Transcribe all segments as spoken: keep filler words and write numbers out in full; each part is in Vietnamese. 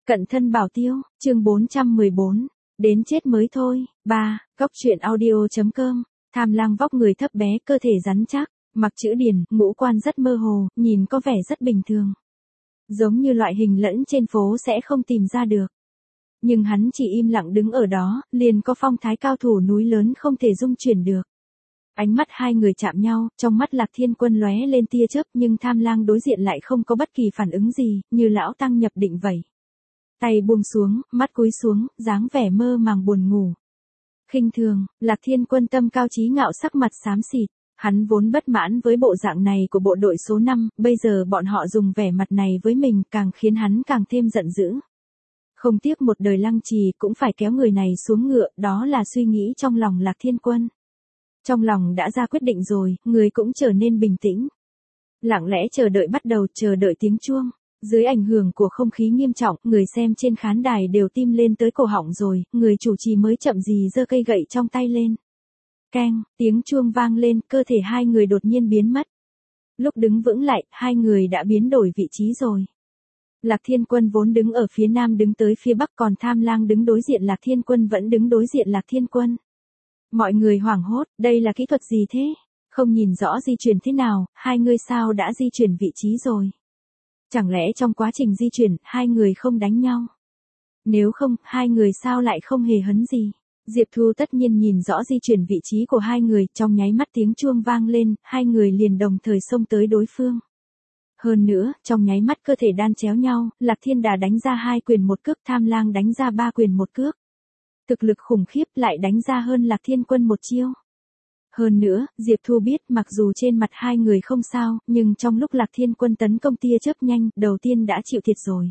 Cận thân bảo tiêu, chương bốn trăm mười bốn. Đến chết mới thôi. ba. Góc truyện audio.com. Tham lang vóc người thấp bé, cơ thể rắn chắc, mặc chữ điển, ngũ quan rất mơ hồ, nhìn có vẻ rất bình thường. Giống như loại hình lẫn trên phố sẽ không tìm ra được. Nhưng hắn chỉ im lặng đứng ở đó, liền có phong thái cao thủ núi lớn không thể dung chuyển được. Ánh mắt hai người chạm nhau, trong mắt Lạc Thiên Quân lóe lên tia chớp, nhưng Tham lang đối diện lại không có bất kỳ phản ứng gì, như lão tăng nhập định vậy. Tay buông xuống, mắt cúi xuống, dáng vẻ mơ màng buồn ngủ. Khinh thường, Lạc Thiên Quân tâm cao chí ngạo, sắc mặt xám xịt. Hắn vốn bất mãn với bộ dạng này của bộ đội số năm, bây giờ bọn họ dùng vẻ mặt này với mình càng khiến hắn càng thêm giận dữ. Không tiếc một đời lăng trì cũng phải kéo người này xuống ngựa, đó là suy nghĩ trong lòng Lạc Thiên Quân. Trong lòng đã ra quyết định rồi, người cũng trở nên bình tĩnh. Lặng lẽ chờ đợi bắt đầu, chờ đợi tiếng chuông. Dưới ảnh hưởng của không khí nghiêm trọng, người xem trên khán đài đều tim lên tới cổ họng rồi, người chủ trì mới chậm gì giơ cây gậy trong tay lên. Keng, tiếng chuông vang lên, cơ thể hai người đột nhiên biến mất. Lúc đứng vững lại, hai người đã biến đổi vị trí rồi. Lạc Thiên Quân vốn đứng ở phía nam đứng tới phía bắc, còn Tham lang đứng đối diện Lạc Thiên Quân vẫn đứng đối diện Lạc Thiên Quân. Mọi người hoảng hốt, đây là kỹ thuật gì thế? Không nhìn rõ di chuyển thế nào, hai người sao đã di chuyển vị trí rồi? Chẳng lẽ trong quá trình di chuyển, hai người không đánh nhau? Nếu không, hai người sao lại không hề hấn gì? Diệp Thu tất nhiên nhìn rõ di chuyển vị trí của hai người, trong nháy mắt tiếng chuông vang lên, hai người liền đồng thời xông tới đối phương. Hơn nữa, trong nháy mắt cơ thể đan chéo nhau, Lạc Thiên Đà đánh ra hai quyền một cước, Tham lang đánh ra ba quyền một cước. Thực lực khủng khiếp, lại đánh ra hơn Lạc Thiên Quân một chiêu. Hơn nữa, Diệp Thu biết mặc dù trên mặt hai người không sao, nhưng trong lúc Lạc Thiên Quân tấn công tia chớp nhanh, đầu tiên đã chịu thiệt rồi.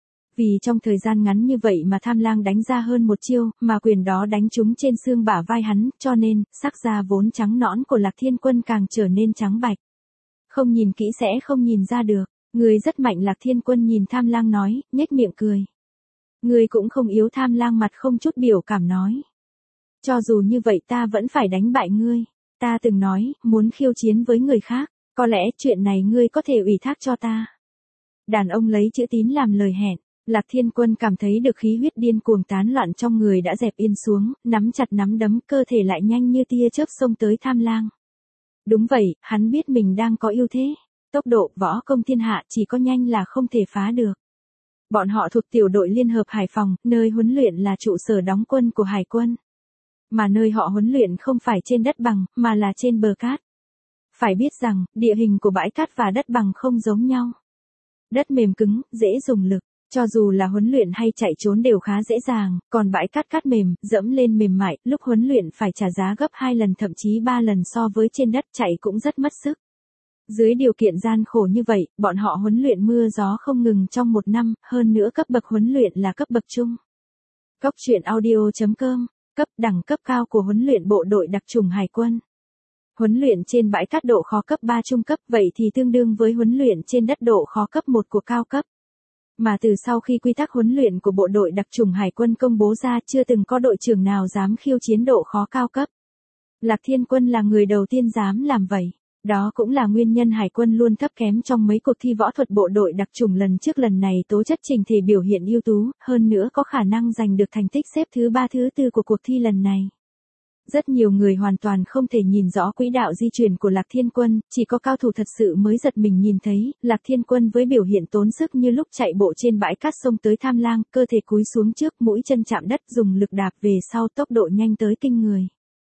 Vì trong thời gian ngắn như vậy mà Tham lang đánh ra hơn một chiêu, mà quyền đó đánh trúng trên xương bả vai hắn, cho nên, sắc da vốn trắng nõn của Lạc Thiên Quân càng trở nên trắng bạch. Không nhìn kỹ sẽ không nhìn ra được, người rất mạnh. Lạc Thiên Quân nhìn Tham lang nói, nhếch miệng cười. Người cũng không yếu. Tham lang mặt không chút biểu cảm nói. Cho dù như vậy ta vẫn phải đánh bại ngươi. Ta từng nói, muốn khiêu chiến với người khác, có lẽ chuyện này ngươi có thể ủy thác cho ta. Đàn ông lấy chữ tín làm lời hẹn. Lạc Thiên Quân cảm thấy được khí huyết điên cuồng tán loạn trong người đã dẹp yên xuống, nắm chặt nắm đấm, cơ thể lại nhanh như tia chớp xông tới Tham lang. Đúng vậy, hắn biết mình đang có ưu thế. Tốc độ, võ công thiên hạ, chỉ có nhanh là không thể phá được. Bọn họ thuộc tiểu đội Liên hợp Hải Phòng, nơi huấn luyện là trụ sở đóng quân của Hải quân. Mà nơi họ huấn luyện không phải trên đất bằng, mà là trên bờ cát. Phải biết rằng, địa hình của bãi cát và đất bằng không giống nhau. Đất mềm cứng, dễ dùng lực. Cho dù là huấn luyện hay chạy trốn đều khá dễ dàng, còn bãi cát cát mềm, dẫm lên mềm mại, lúc huấn luyện phải trả giá gấp hai lần thậm chí ba lần so với trên đất, chạy cũng rất mất sức. Dưới điều kiện gian khổ như vậy, bọn họ huấn luyện mưa gió không ngừng trong một năm, hơn nữa cấp bậc huấn luyện là cấp bậc trung. Góc truyện audio.com, cấp đẳng cấp cao của huấn luyện bộ đội đặc chủng Hải quân. Huấn luyện trên bãi cát độ khó cấp ba trung cấp, vậy thì tương đương với huấn luyện trên đất độ khó cấp một của cao cấp. Mà từ sau khi quy tắc huấn luyện của bộ đội đặc chủng Hải quân công bố ra, chưa từng có đội trưởng nào dám khiêu chiến độ khó cao cấp. Lạc Thiên Quân là người đầu tiên dám làm vậy. Đó cũng là nguyên nhân Hải quân luôn thấp kém trong mấy cuộc thi võ thuật bộ đội đặc chủng lần trước. Lần này tố chất trình thể biểu hiện ưu tú, hơn nữa có khả năng giành được thành tích xếp thứ ba thứ tư của cuộc thi lần này. Rất nhiều người hoàn toàn không thể nhìn rõ quỹ đạo di chuyển của Lạc Thiên Quân, chỉ có cao thủ thật sự mới giật mình nhìn thấy. Lạc Thiên Quân với biểu hiện tốn sức như lúc chạy bộ trên bãi cát xông tới Tham lang, cơ thể cúi xuống trước, mũi chân chạm đất, dùng lực đạp về sau, tốc độ nhanh tới kinh người.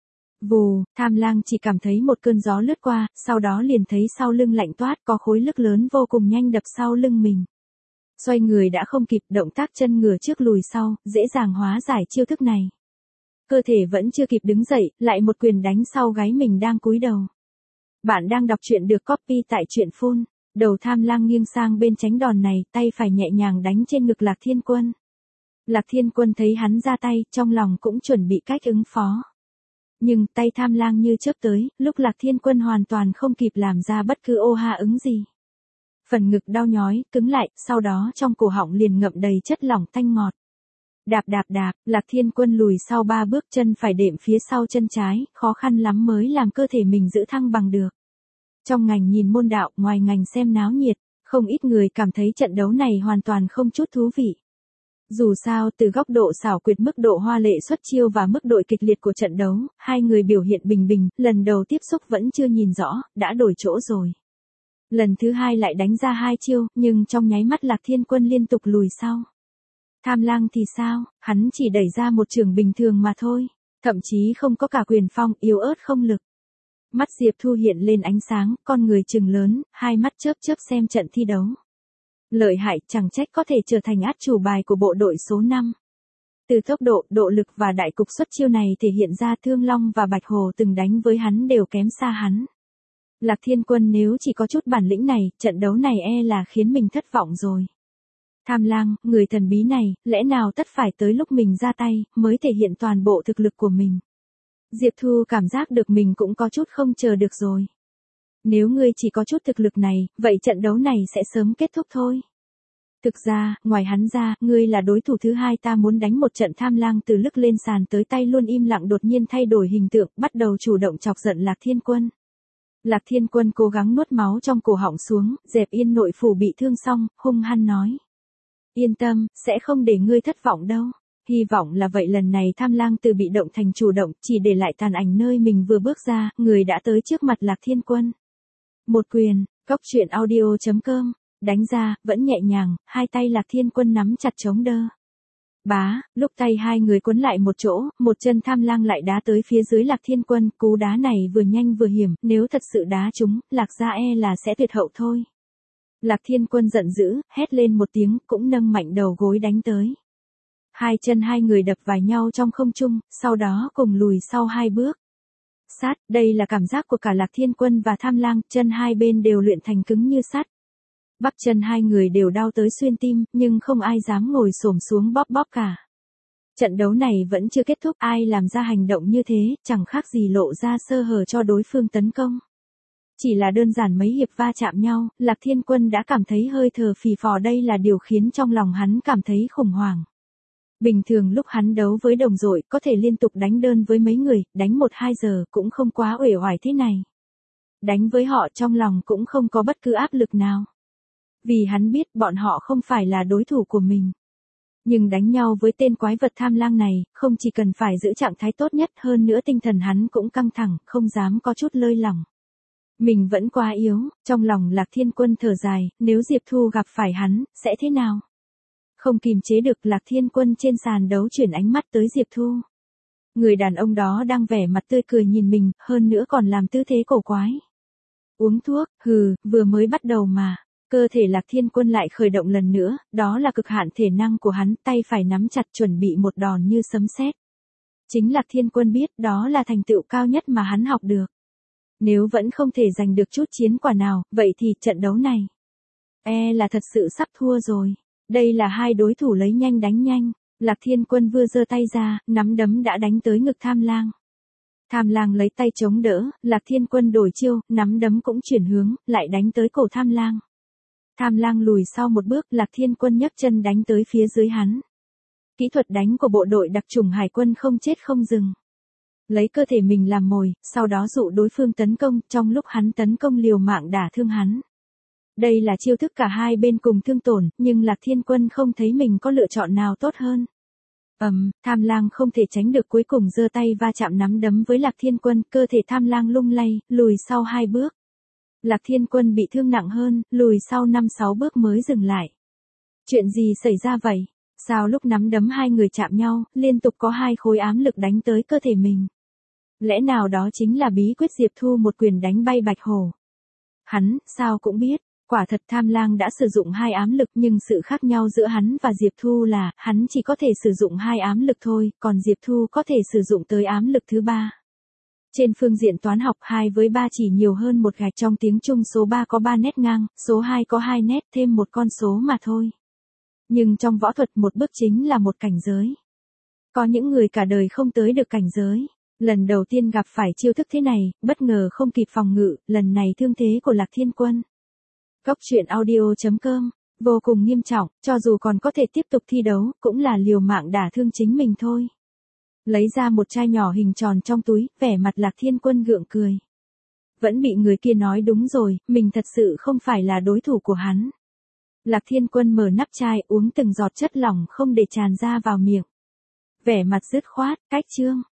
Vù, Tham lang chỉ cảm thấy một cơn gió lướt qua, sau đó liền thấy sau lưng lạnh toát, có khối lực lớn vô cùng nhanh đập sau lưng mình. Xoay người đã không kịp, động tác chân ngửa trước lùi sau, dễ dàng hóa giải chiêu thức này. Cơ thể vẫn chưa kịp đứng dậy, lại một quyền đánh sau gáy mình đang cúi đầu. Bạn đang đọc truyện được copy tại truyện phun. Đầu Tham lang nghiêng sang bên tránh đòn này, tay phải nhẹ nhàng đánh trên ngực Lạc Thiên Quân. Lạc Thiên Quân thấy hắn ra tay, trong lòng cũng chuẩn bị cách ứng phó. Nhưng tay Tham lang như chớp tới, lúc Lạc Thiên Quân hoàn toàn không kịp làm ra bất cứ ô ha ứng gì. Phần ngực đau nhói, cứng lại, sau đó trong cổ họng liền ngậm đầy chất lỏng tanh ngọt. Đạp đạp đạp, Lạc Thiên Quân lùi sau ba bước, chân phải đệm phía sau chân trái, khó khăn lắm mới làm cơ thể mình giữ thăng bằng được. Trong ngành nhìn môn đạo, ngoài ngành xem náo nhiệt, không ít người cảm thấy trận đấu này hoàn toàn không chút thú vị. Dù sao từ góc độ xảo quyệt, mức độ hoa lệ xuất chiêu và mức độ kịch liệt của trận đấu, hai người biểu hiện bình bình, lần đầu tiếp xúc vẫn chưa nhìn rõ, đã đổi chỗ rồi. Lần thứ hai lại đánh ra hai chiêu, nhưng trong nháy mắt Lạc Thiên Quân liên tục lùi sau. Tham Lang thì sao, hắn chỉ đẩy ra một chưởng bình thường mà thôi, thậm chí không có cả quyền phong, yếu ớt không lực. Mắt Diệp Thu hiện lên ánh sáng, con người trừng lớn, hai mắt chớp chớp xem trận thi đấu. Lợi hại, chẳng trách có thể trở thành át chủ bài của bộ đội số năm. Từ tốc độ, độ lực và đại cục xuất chiêu này thể hiện ra Thương Long và Bạch Hồ từng đánh với hắn đều kém xa hắn. Lạc Thiên Quân nếu chỉ có chút bản lĩnh này, trận đấu này e là khiến mình thất vọng rồi. Tham Lang, người thần bí này, lẽ nào tất phải tới lúc mình ra tay, mới thể hiện toàn bộ thực lực của mình. Diệp Thu cảm giác được mình cũng có chút không chờ được rồi. Nếu ngươi chỉ có chút thực lực này, vậy trận đấu này sẽ sớm kết thúc thôi. Thực ra, ngoài hắn ra, ngươi là đối thủ thứ hai ta muốn đánh một trận. Tham Lang từ lúc lên sàn tới tay luôn im lặng, đột nhiên thay đổi hình tượng, bắt đầu chủ động chọc giận Lạc Thiên Quân. Lạc Thiên Quân cố gắng nuốt máu trong cổ họng xuống, dẹp yên nội phủ bị thương xong, hung hăng nói. Yên tâm, sẽ không để ngươi thất vọng đâu. Hy vọng là vậy. Lần này Tham Lang từ bị động thành chủ động, chỉ để lại tàn ảnh nơi mình vừa bước ra, người đã tới trước mặt Lạc Thiên Quân. Một quyền, Cốc Truyện Audio chấm com, đánh ra, vẫn nhẹ nhàng, hai tay Lạc Thiên Quân nắm chặt chống đỡ. Bá, lúc tay hai người quấn lại một chỗ, một chân Tham Lang lại đá tới phía dưới Lạc Thiên Quân, cú đá này vừa nhanh vừa hiểm, nếu thật sự đá trúng, Lạc gia e là sẽ tuyệt hậu thôi. Lạc Thiên Quân giận dữ, hét lên một tiếng, cũng nâng mạnh đầu gối đánh tới. Hai chân hai người đập vào nhau trong không trung, sau đó cùng lùi sau hai bước. Sát, đây là cảm giác của cả Lạc Thiên Quân và Tham Lang, chân hai bên đều luyện thành cứng như sắt. Bắp chân hai người đều đau tới xuyên tim, nhưng không ai dám ngồi xổm xuống bóp bóp cả. Trận đấu này vẫn chưa kết thúc, ai làm ra hành động như thế, chẳng khác gì lộ ra sơ hở cho đối phương tấn công. Chỉ là đơn giản mấy hiệp va chạm nhau, Lạc Thiên Quân đã cảm thấy hơi thở phì phò, đây là điều khiến trong lòng hắn cảm thấy khủng hoảng. Bình thường lúc hắn đấu với đồng đội, có thể liên tục đánh đơn với mấy người, đánh một hai giờ cũng không quá uể oải thế này. Đánh với họ trong lòng cũng không có bất cứ áp lực nào. Vì hắn biết bọn họ không phải là đối thủ của mình. Nhưng đánh nhau với tên quái vật Tham Lang này, không chỉ cần phải giữ trạng thái tốt nhất, hơn nữa tinh thần hắn cũng căng thẳng, không dám có chút lơi lỏng. Mình vẫn quá yếu, trong lòng Lạc Thiên Quân thở dài, nếu Diệp Thu gặp phải hắn, sẽ thế nào? Không kìm chế được, Lạc Thiên Quân trên sàn đấu chuyển ánh mắt tới Diệp Thu. Người đàn ông đó đang vẻ mặt tươi cười nhìn mình, hơn nữa còn làm tư thế cổ quái. Uống thuốc, hừ, vừa mới bắt đầu mà. Cơ thể Lạc Thiên Quân lại khởi động lần nữa, đó là cực hạn thể năng của hắn, tay phải nắm chặt chuẩn bị một đòn như sấm sét. Chính Lạc Thiên Quân biết đó là thành tựu cao nhất mà hắn học được. Nếu vẫn không thể giành được chút chiến quả nào, vậy thì trận đấu này e là thật sự sắp thua rồi. Đây là hai đối thủ lấy nhanh đánh nhanh. Lạc Thiên Quân vừa giơ tay ra, nắm đấm đã đánh tới ngực Tham Lang. Tham Lang lấy tay chống đỡ, Lạc Thiên Quân đổi chiêu, nắm đấm cũng chuyển hướng, lại đánh tới cổ Tham Lang. Tham Lang lùi sau một bước, Lạc Thiên Quân nhấc chân đánh tới phía dưới hắn. Kỹ thuật đánh của bộ đội đặc chủng hải quân không chết không dừng. Lấy cơ thể mình làm mồi, sau đó dụ đối phương tấn công, trong lúc hắn tấn công liều mạng đả thương hắn. Đây là chiêu thức cả hai bên cùng thương tổn, nhưng Lạc Thiên Quân không thấy mình có lựa chọn nào tốt hơn. Ầm, um, Tham Lang không thể tránh được, cuối cùng giơ tay va chạm nắm đấm với Lạc Thiên Quân, cơ thể Tham Lang lung lay, lùi sau hai bước. Lạc Thiên Quân bị thương nặng hơn, lùi sau năm sáu bước mới dừng lại. Chuyện gì xảy ra vậy? Sao lúc nắm đấm hai người chạm nhau, liên tục có hai khối ám lực đánh tới cơ thể mình? Lẽ nào đó chính là bí quyết Diệp Thu một quyền đánh bay Bạch Hổ? Hắn, sao cũng biết, quả thật Tham Lang đã sử dụng hai ám lực, nhưng sự khác nhau giữa hắn và Diệp Thu là, hắn chỉ có thể sử dụng hai ám lực thôi, còn Diệp Thu có thể sử dụng tới ám lực thứ ba. Trên phương diện toán học, hai với ba chỉ nhiều hơn một gạch, trong tiếng Trung số ba có ba nét ngang, số hai có hai nét, thêm một con số mà thôi. Nhưng trong võ thuật một bước chính là một cảnh giới. Có những người cả đời không tới được cảnh giới. Lần đầu tiên gặp phải chiêu thức thế này, bất ngờ không kịp phòng ngự, lần này thương thế của Lạc Thiên Quân. Cốc Truyện Audio chấm com, vô cùng nghiêm trọng, cho dù còn có thể tiếp tục thi đấu, cũng là liều mạng đả thương chính mình thôi. Lấy ra một chai nhỏ hình tròn trong túi, vẻ mặt Lạc Thiên Quân gượng cười. Vẫn bị người kia nói đúng rồi, mình thật sự không phải là đối thủ của hắn. Lạc Thiên Quân mở nắp chai uống từng giọt chất lỏng không để tràn ra vào miệng. Vẻ mặt dứt khoát, cách chương.